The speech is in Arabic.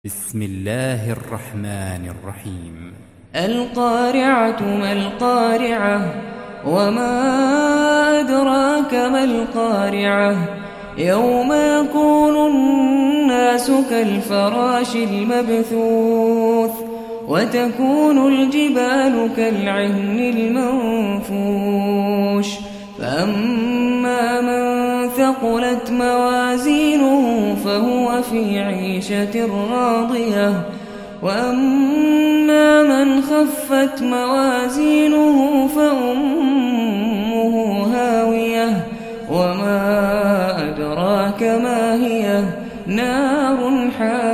بسم الله الرحمن الرحيم. القارعة ما القارعة وما أدراك ما القارعة يوم يكون الناس كالفراش المبثوث وتكون الجبال كالعهن المنفوش فأما من ثقلت موازينه فهو في عيشة راضية وأما من خفت موازينه فأمه هاوية وما أدراك ما هي نار حامية